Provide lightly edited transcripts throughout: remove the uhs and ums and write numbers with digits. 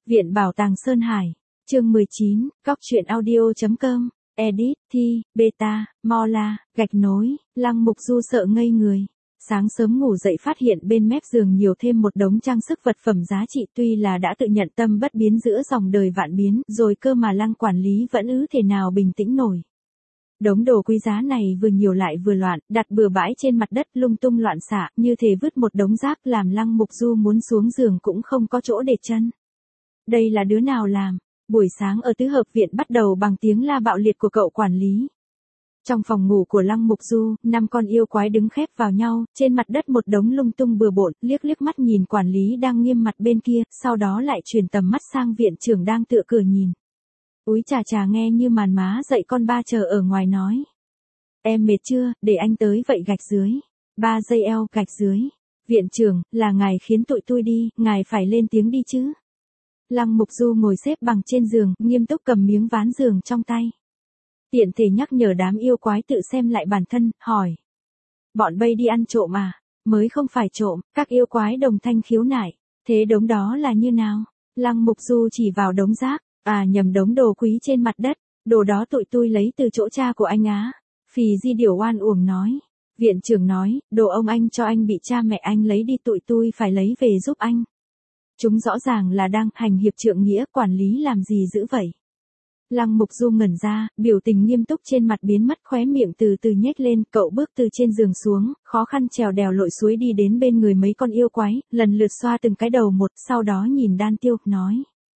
Viện Bảo tàng Sơn Hải, chương 19, Góc truyện audio.com, edit, thi, beta, mola, gạch nối, Lăng Mục Du sợ ngây người. Sáng sớm ngủ dậy phát hiện bên mép giường nhiều thêm một đống trang sức vật phẩm giá trị, tuy là đã tự nhận tâm bất biến giữa dòng đời vạn biến rồi cơ mà Lăng quản lý vẫn thể nào bình tĩnh nổi. Đống đồ quý giá này vừa nhiều lại vừa loạn, đặt bừa bãi trên mặt đất lung tung loạn xạ, như thể vứt một đống rác làm Lăng Mục Du muốn xuống giường cũng không có chỗ để chân. Đây là đứa nào làm? Buổi sáng ở tứ hợp viện bắt đầu bằng tiếng la bạo liệt của cậu quản lý. Trong phòng ngủ của Lăng Mục Du, 5 con yêu quái đứng khép vào nhau, trên mặt đất một đống lung tung bừa bộn, liếc mắt nhìn quản lý đang nghiêm mặt bên kia, sau đó lại chuyển tầm mắt sang viện trưởng đang tựa cửa nhìn. Úi chà nghe như màn má dậy con ba chờ ở ngoài nói. Em mệt chưa, để anh tới vậy gạch dưới. 3 giây eo, gạch dưới. Viện trưởng, là ngài khiến tụi tôi đi, ngài phải lên tiếng đi chứ. Lăng Mục Du ngồi xếp bằng trên giường, nghiêm túc cầm miếng ván giường trong tay. Tiện thể nhắc nhở đám yêu quái tự xem lại bản thân, hỏi. Bọn bay đi ăn trộm à? Mới không phải trộm, các yêu quái đồng thanh khiếu nại. Thế đống đó là như nào? Lăng Mục Du chỉ vào đống rác, nhầm đống đồ quý trên mặt đất, đồ đó tụi tôi lấy từ chỗ cha của anh á. Phì Di Điểu oan uổng nói. Viện trưởng nói, đồ ông anh cho anh bị cha mẹ anh lấy đi, tụi tôi phải lấy về giúp anh. Chúng rõ ràng là đang hành hiệp trượng nghĩa, quản lý làm gì dữ vậy? Lăng Mục Du ngẩn ra, biểu tình nghiêm túc trên mặt biến mất, khóe miệng từ từ nhếch lên, cậu bước từ trên giường xuống, khó khăn trèo đèo lội suối đi đến bên người mấy con yêu quái, lần lượt xoa từng cái đầu một, sau đó nhìn Đan Tiêu, nói.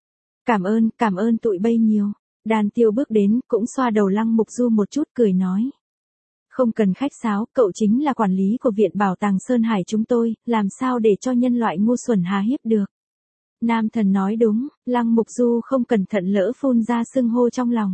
Cảm ơn tụi bay nhiều. Đan Tiêu bước đến, cũng xoa đầu Lăng Mục Du một chút, cười nói. Không cần khách sáo, cậu chính là quản lý của Viện Bảo tàng Sơn Hải chúng tôi, làm sao để cho nhân loại ngu xuẩn hà hiếp được. Nam thần nói đúng, Lăng Mục Du không cẩn thận lỡ phun ra xưng hô trong lòng.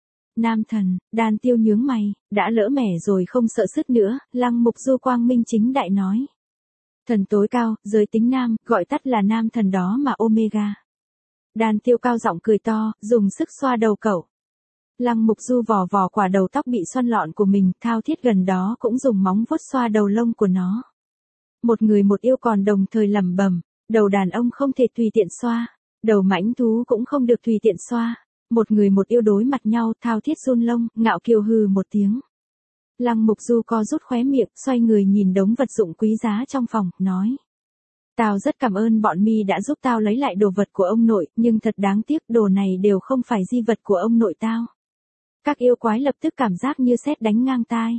Nam thần, Đan Tiêu nhướng mày, đã lỡ mẻ rồi không sợ sứt nữa, Lăng Mục Du quang minh chính đại nói. Thần tối cao, giới tính nam, gọi tắt là nam thần đó mà Omega. Đan Tiêu cao giọng cười to, dùng sức xoa đầu cậu. Lăng Mục Du vò quả đầu tóc bị xoăn lọn của mình, thao thiết gần đó cũng dùng móng vuốt xoa đầu lông của nó. Một người một yêu còn đồng thời lẩm bẩm. Đầu đàn ông không thể tùy tiện xoa, đầu mãnh thú cũng không được tùy tiện xoa. Một người một yêu đối mặt nhau, thao thiết run lông, ngạo kiều hừ một tiếng. Lăng Mục Du co rút khóe miệng, xoay người nhìn đống vật dụng quý giá trong phòng, nói. Tao rất cảm ơn bọn mi đã giúp tao lấy lại đồ vật của ông nội, nhưng thật đáng tiếc đồ này đều không phải di vật của ông nội tao. Các yêu quái lập tức cảm giác như sét đánh ngang tai.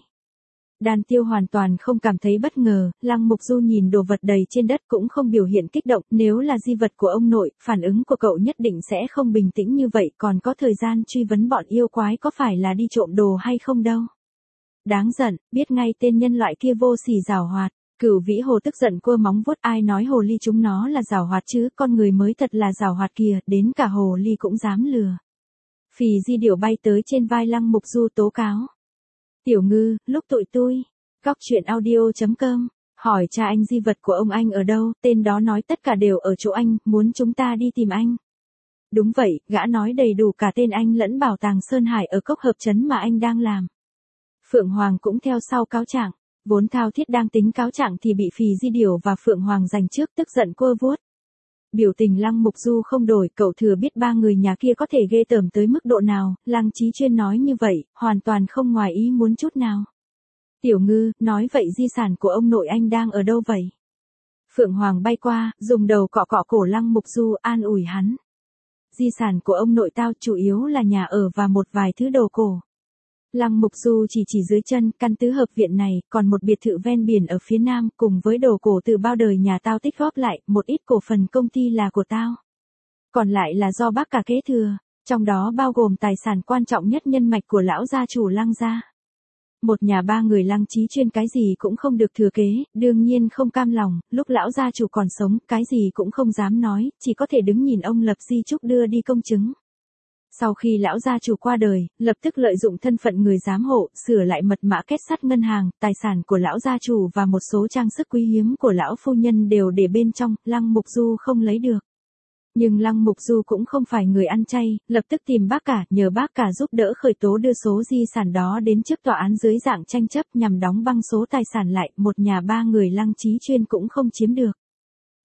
Đan Tiêu hoàn toàn không cảm thấy bất ngờ, Lăng Mục Du nhìn đồ vật đầy trên đất cũng không biểu hiện kích động, nếu là di vật của ông nội, phản ứng của cậu nhất định sẽ không bình tĩnh như vậy, còn có thời gian truy vấn bọn yêu quái có phải là đi trộm đồ hay không đâu. Đáng giận, biết ngay tên nhân loại kia vô sỉ giảo hoạt. Cửu Vĩ Hồ tức giận cua móng vuốt, ai nói hồ ly chúng nó là giảo hoạt chứ, con người mới thật là giảo hoạt kìa, đến cả hồ ly cũng dám lừa. Phì Di Điểu bay tới trên vai Lăng Mục Du tố cáo. Tiểu Ngư, lúc tụi tôi, Góc truyện audio.com, hỏi cha anh di vật của ông anh ở đâu, tên đó nói tất cả đều ở chỗ anh, muốn chúng ta đi tìm anh. Đúng vậy, gã nói đầy đủ cả tên anh lẫn Bảo tàng Sơn Hải ở cốc hợp trấn mà anh đang làm. Phượng Hoàng cũng theo sau cáo trạng, vốn thao thiết đang tính cáo trạng thì bị Phì Di Điểu và Phượng Hoàng giành trước, tức giận quơ vuốt. Biểu tình Lăng Mục Du không đổi, cậu thừa biết ba người nhà kia có thể ghê tởm tới mức độ nào, Lăng Chí Chuyên nói như vậy, hoàn toàn không ngoài ý muốn chút nào. Tiểu Ngư, nói vậy di sản của ông nội anh đang ở đâu vậy? Phượng Hoàng bay qua, dùng đầu cọ cổ Lăng Mục Du, an ủi hắn. Di sản của ông nội tao chủ yếu là nhà ở và một vài thứ đồ cổ. Lăng Mục Du chỉ dưới chân, căn tứ hợp viện này, còn một biệt thự ven biển ở phía nam, cùng với đồ cổ từ bao đời nhà tao tích góp lại, một ít cổ phần công ty là của tao. Còn lại là do bác cả kế thừa, trong đó bao gồm tài sản quan trọng nhất nhân mạch của lão gia chủ Lăng gia. Một nhà ba người Lăng Chí Chuyên cái gì cũng không được thừa kế, đương nhiên không cam lòng, lúc lão gia chủ còn sống, cái gì cũng không dám nói, chỉ có thể đứng nhìn ông lập di chúc đưa đi công chứng. Sau khi lão gia chủ qua đời, lập tức lợi dụng thân phận người giám hộ, sửa lại mật mã kết sắt ngân hàng, tài sản của lão gia chủ và một số trang sức quý hiếm của lão phu nhân đều để bên trong, Lăng Mục Du không lấy được. Nhưng Lăng Mục Du cũng không phải người ăn chay, lập tức tìm bác cả, nhờ bác cả giúp đỡ khởi tố đưa số di sản đó đến trước tòa án dưới dạng tranh chấp nhằm đóng băng số tài sản lại, một nhà ba người Lăng Chí Chuyên cũng không chiếm được.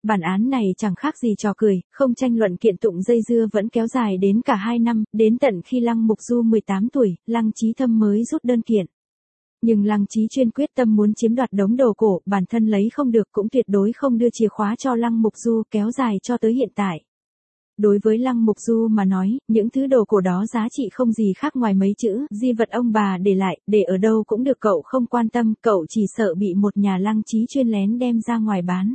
Bản án này chẳng khác gì trò cười, không tranh luận kiện tụng dây dưa vẫn kéo dài đến cả 2 năm, đến tận khi Lăng Mục Du 18 tuổi, Lăng Chí Thâm mới rút đơn kiện. Nhưng Lăng Chí Chuyên quyết tâm muốn chiếm đoạt đống đồ cổ, bản thân lấy không được cũng tuyệt đối không đưa chìa khóa cho Lăng Mục Du, kéo dài cho tới hiện tại. Đối với Lăng Mục Du mà nói, những thứ đồ cổ đó giá trị không gì khác ngoài mấy chữ, di vật ông bà để lại, để ở đâu cũng được, cậu không quan tâm, cậu chỉ sợ bị một nhà Lăng Chí Chuyên lén đem ra ngoài bán.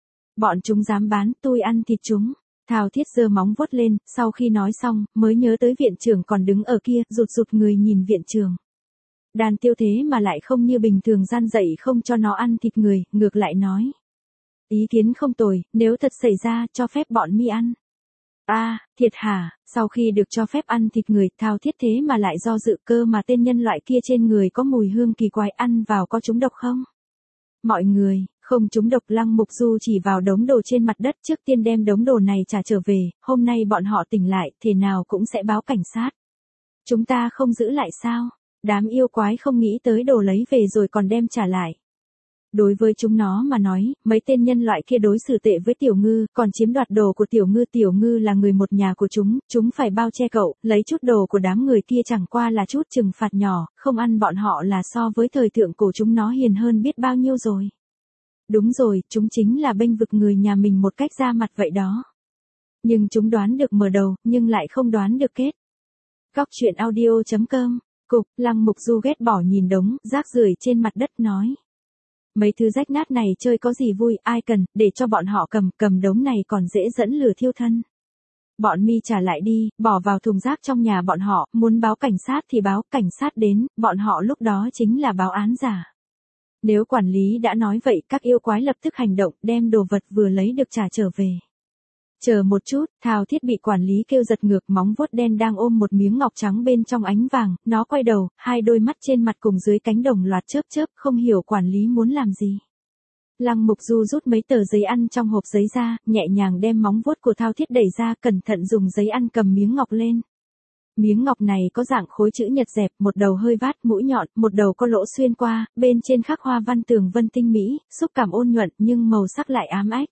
Bọn chúng dám bán, tôi ăn thịt chúng. Thao Thiết giơ móng vuốt lên, sau khi nói xong, mới nhớ tới viện trưởng còn đứng ở kia, rụt rụt người nhìn viện trưởng. Đàn Tiêu thế mà lại không như bình thường gian dạy không cho nó ăn thịt người, ngược lại nói. Ý kiến không tồi, nếu thật xảy ra, cho phép bọn mi ăn. Thiệt hả, sau khi được cho phép ăn thịt người, Thao Thiết thế mà lại do dự, cơ mà tên nhân loại kia trên người có mùi hương kỳ quái, ăn vào có trúng độc không? Mọi người, không trúng độc. Lăng Mục Du chỉ vào đống đồ trên mặt đất, trước tiên đem đống đồ này trả trở về, hôm nay bọn họ tỉnh lại, thế nào cũng sẽ báo cảnh sát. Chúng ta không giữ lại sao? Đám yêu quái không nghĩ tới đồ lấy về rồi còn đem trả lại. Đối với chúng nó mà nói, mấy tên nhân loại kia đối xử tệ với Tiểu Ngư, còn chiếm đoạt đồ của Tiểu Ngư là người một nhà của chúng phải bao che cậu, lấy chút đồ của đám người kia chẳng qua là chút trừng phạt nhỏ, không ăn bọn họ là so với thời thượng cổ chúng nó hiền hơn biết bao nhiêu rồi. Đúng rồi, chúng chính là bênh vực người nhà mình một cách ra mặt vậy đó. Nhưng chúng đoán được mở đầu, nhưng lại không đoán được kết. Góc truyện audio.com. Lăng Mục Du ghét bỏ nhìn đống rác rưởi trên mặt đất nói. Mấy thứ rách nát này chơi có gì vui, ai cần, để cho bọn họ cầm đống này còn dễ dẫn lửa thiêu thân. Bọn mi trả lại đi, bỏ vào thùng rác trong nhà bọn họ, muốn báo cảnh sát thì báo, cảnh sát đến, bọn họ lúc đó chính là báo án giả. Nếu quản lý đã nói vậy, các yêu quái lập tức hành động, đem đồ vật vừa lấy được trả trở về. Chờ một chút, Thao Thiết bị quản lý kêu giật ngược, móng vuốt đen đang ôm một miếng ngọc trắng bên trong ánh vàng, nó quay đầu, hai đôi mắt trên mặt cùng dưới cánh đồng loạt chớp, không hiểu quản lý muốn làm gì. Lăng Mục Du rút mấy tờ giấy ăn trong hộp giấy ra, nhẹ nhàng đem móng vuốt của Thao Thiết đẩy ra, cẩn thận dùng giấy ăn cầm miếng ngọc lên. Miếng ngọc này có dạng khối chữ nhật dẹp, một đầu hơi vát mũi nhọn, một đầu có lỗ xuyên qua, bên trên khắc hoa văn tường vân tinh mỹ, xúc cảm ôn nhuận nhưng màu sắc lại ám ách.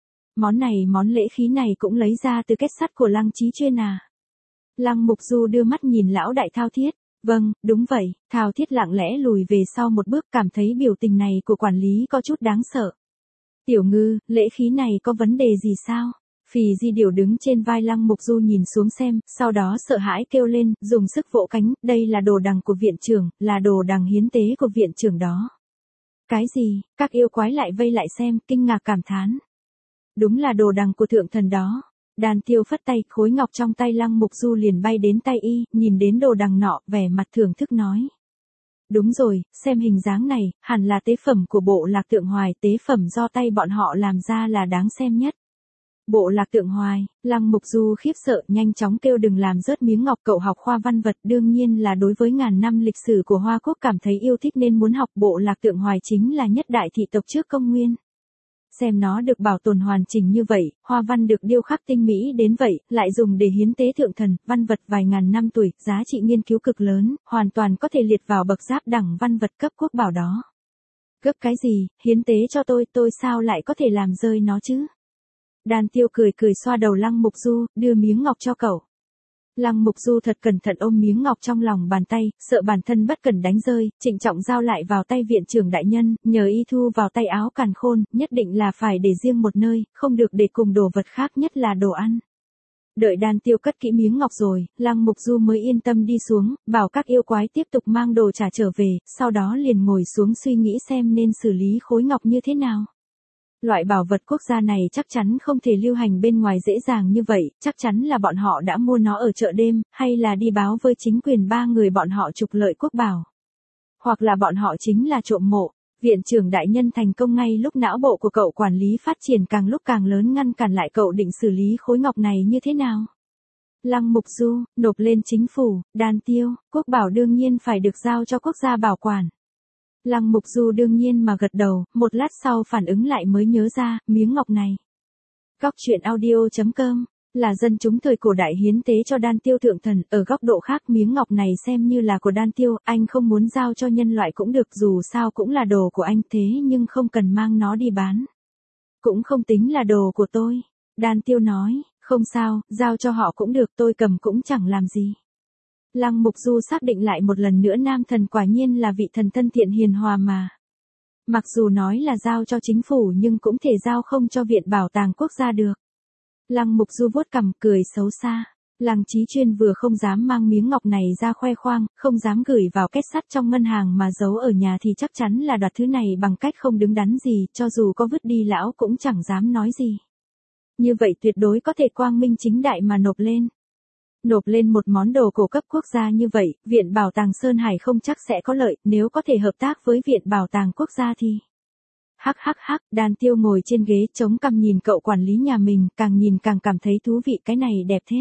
Món lễ khí này cũng lấy ra từ kết sắt của Lăng Chí Chuyên à? Lăng Mục Du đưa mắt nhìn lão đại Thao Thiết. Vâng, đúng vậy. Thao Thiết lặng lẽ lùi về sau một bước, cảm thấy biểu tình này của quản lý có chút đáng sợ. Tiểu Ngư, lễ khí này có vấn đề gì sao? Phì Di Điểu đứng trên vai Lăng Mục Du nhìn xuống xem, sau đó sợ hãi kêu lên, dùng sức vỗ cánh, đây là đồ đằng của viện trưởng, là đồ đằng hiến tế của viện trưởng đó. Cái gì? Các yêu quái lại vây lại xem, kinh ngạc cảm thán. Đúng là đồ đằng của thượng thần đó. Đàn Tiêu phất tay, khối ngọc trong tay Lăng Mục Du liền bay đến tay y, nhìn đến đồ đằng nọ, vẻ mặt thưởng thức nói. Đúng rồi, xem hình dáng này, hẳn là tế phẩm của bộ Lạc Tượng Hoài, tế phẩm do tay bọn họ làm ra là đáng xem nhất. Bộ Lạc Tượng Hoài, Lăng Mục Du khiếp sợ, nhanh chóng kêu đừng làm rớt miếng ngọc, cậu học khoa văn vật, đương nhiên là đối với ngàn năm lịch sử của Hoa Quốc cảm thấy yêu thích nên muốn học. Bộ Lạc Tượng Hoài chính là nhất đại thị tộc trước công nguyên. Xem nó được bảo tồn hoàn chỉnh như vậy, hoa văn được điêu khắc tinh mỹ đến vậy, lại dùng để hiến tế thượng thần, văn vật vài ngàn năm tuổi, giá trị nghiên cứu cực lớn, hoàn toàn có thể liệt vào bậc giáp đẳng văn vật cấp quốc bảo đó. Gấp cái gì, hiến tế cho tôi sao lại có thể làm rơi nó chứ? Đàn Tiêu cười xoa đầu Lăng Mục Du, đưa miếng ngọc cho cậu. Lăng Mục Du thật cẩn thận ôm miếng ngọc trong lòng bàn tay, sợ bản thân bất cẩn đánh rơi, trịnh trọng giao lại vào tay viện trưởng đại nhân, nhờ y thu vào tay áo càn khôn, nhất định là phải để riêng một nơi, không được để cùng đồ vật khác, nhất là đồ ăn. Đợi Đàn Tiêu cất kỹ miếng ngọc rồi, Lăng Mục Du mới yên tâm đi xuống, bảo các yêu quái tiếp tục mang đồ trả trở về, sau đó liền ngồi xuống suy nghĩ xem nên xử lý khối ngọc như thế nào. Loại bảo vật quốc gia này chắc chắn không thể lưu hành bên ngoài dễ dàng như vậy, chắc chắn là bọn họ đã mua nó ở chợ đêm, hay là đi báo với chính quyền ba người bọn họ trục lợi quốc bảo. Hoặc là bọn họ chính là trộm mộ. Viện trưởng đại nhân thành công ngay lúc não bộ của cậu quản lý phát triển càng lúc càng lớn, ngăn cản lại cậu định xử lý khối ngọc này như thế nào. Lăng Mục Du, nộp lên chính phủ, Đàn Tiêu, quốc bảo đương nhiên phải được giao cho quốc gia bảo quản. Lăng Mục Du đương nhiên mà gật đầu, một lát sau phản ứng lại mới nhớ ra, miếng ngọc này. Góc truyện audio.com, là dân chúng thời cổ đại hiến tế cho Đan Tiêu thượng thần, ở góc độ khác miếng ngọc này xem như là của Đan Tiêu, anh không muốn giao cho nhân loại cũng được, dù sao cũng là đồ của anh, thế nhưng không cần mang nó đi bán. Cũng không tính là đồ của tôi. Đan Tiêu nói, không sao, giao cho họ cũng được, tôi cầm cũng chẳng làm gì. Lăng Mục Du xác định lại một lần nữa nam thần quả nhiên là vị thần thân thiện hiền hòa mà. Mặc dù nói là giao cho chính phủ nhưng cũng thể giao không cho Viện Bảo tàng Quốc gia được. Lăng Mục Du vuốt cằm cười xấu xa. Lăng Chí Chuyên vừa không dám mang miếng ngọc này ra khoe khoang, không dám gửi vào két sắt trong ngân hàng mà giấu ở nhà thì chắc chắn là đoạt thứ này bằng cách không đứng đắn gì, cho dù có vứt đi lão cũng chẳng dám nói gì. Như vậy tuyệt đối có thể quang minh chính đại mà nộp lên. Nộp lên một món đồ cổ cấp quốc gia như vậy, Viện Bảo tàng Sơn Hải không chắc sẽ có lợi, nếu có thể hợp tác với Viện Bảo tàng Quốc gia thì... Hắc hắc hắc, Đan Tiêu ngồi trên ghế chống cằm nhìn cậu quản lý nhà mình, càng nhìn càng cảm thấy thú vị, cái này đẹp thế.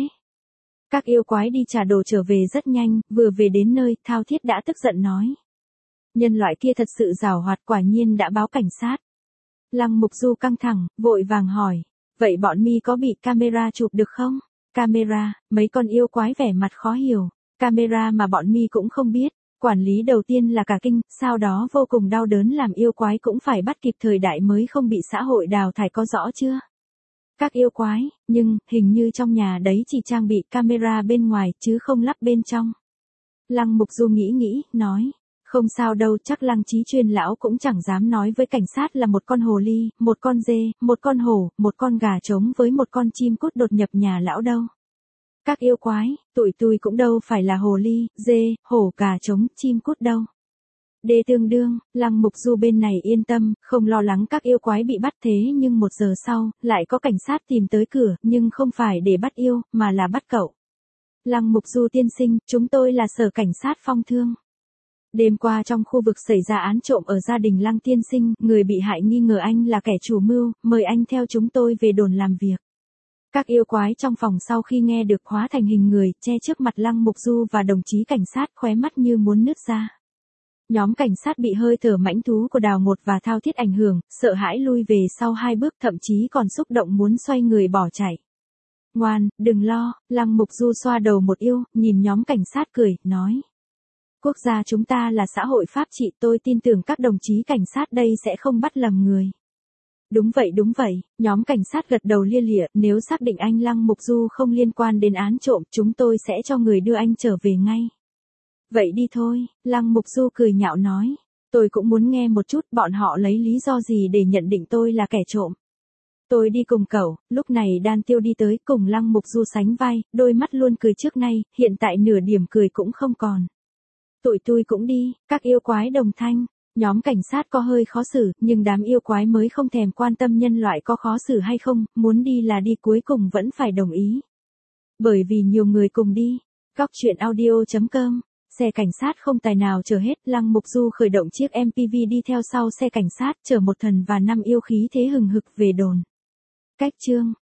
Các yêu quái đi trả đồ trở về rất nhanh, vừa về đến nơi, Thao Thiết đã tức giận nói. Nhân loại kia thật sự giàu hoạt, quả nhiên đã báo cảnh sát. Lăng Mục Du căng thẳng, vội vàng hỏi, vậy bọn mi có bị camera chụp được không? Camera, mấy con yêu quái vẻ mặt khó hiểu, camera mà bọn mi cũng không biết. Quản lý đầu tiên là cả kinh, sau đó vô cùng đau đớn làm yêu quái cũng phải bắt kịp thời đại mới không bị xã hội đào thải, có rõ chưa? Các yêu quái, nhưng, hình như trong nhà đấy chỉ trang bị camera bên ngoài chứ không lắp bên trong. Lăng Mục Du nghĩ, nói, không sao đâu, chắc Lăng Chí Chuyên lão cũng chẳng dám nói với cảnh sát là một con hồ ly, một con dê, một con hổ, một con gà trống với một con chim cút đột nhập nhà lão đâu. Các yêu quái, tụi tôi cũng đâu phải là hồ ly, dê, hổ, gà trống, chim cút đâu. Đê tương đương, Lăng Mục Du bên này yên tâm, không lo lắng các yêu quái bị bắt, thế nhưng 1 giờ sau, lại có cảnh sát tìm tới cửa, nhưng không phải để bắt yêu, mà là bắt cậu. Lăng Mục Du tiên sinh, chúng tôi là sở cảnh sát Phong Thương. Đêm qua trong khu vực xảy ra án trộm ở gia đình Lăng tiên sinh, người bị hại nghi ngờ anh là kẻ chủ mưu, mời anh theo chúng tôi về đồn làm việc. Các yêu quái trong phòng sau khi nghe được hóa thành hình người, che trước mặt Lăng Mục Du và đồng chí cảnh sát, khóe mắt như muốn nứt ra. Nhóm cảnh sát bị hơi thở mãnh thú của Đào Một và Thao Thiết ảnh hưởng, sợ hãi lui về sau 2 bước, thậm chí còn xúc động muốn xoay người bỏ chạy. Ngoan, đừng lo, Lăng Mục Du xoa đầu một yêu, nhìn nhóm cảnh sát cười, nói. Quốc gia chúng ta là xã hội pháp trị, tôi tin tưởng các đồng chí cảnh sát đây sẽ không bắt lầm người. Đúng vậy, nhóm cảnh sát gật đầu lia lịa, nếu xác định anh Lăng Mục Du không liên quan đến án trộm, chúng tôi sẽ cho người đưa anh trở về ngay. Vậy đi thôi, Lăng Mục Du cười nhạo nói, tôi cũng muốn nghe một chút bọn họ lấy lý do gì để nhận định tôi là kẻ trộm. Tôi đi cùng cậu, lúc này Đan Tiêu đi tới cùng Lăng Mục Du sánh vai, đôi mắt luôn cười trước nay, hiện tại nửa điểm cười cũng không còn. Tụi tôi cũng đi, các yêu quái đồng thanh. Nhóm cảnh sát có hơi khó xử, nhưng đám yêu quái mới không thèm quan tâm nhân loại có khó xử hay không, muốn đi là đi, cuối cùng vẫn phải đồng ý. Bởi vì nhiều người cùng đi. Góc truyện audio.com. Xe cảnh sát không tài nào chở hết, Lăng Mục Du khởi động chiếc MPV đi theo sau xe cảnh sát, chở một thần và 5 yêu khí thế hừng hực về đồn. Cách chương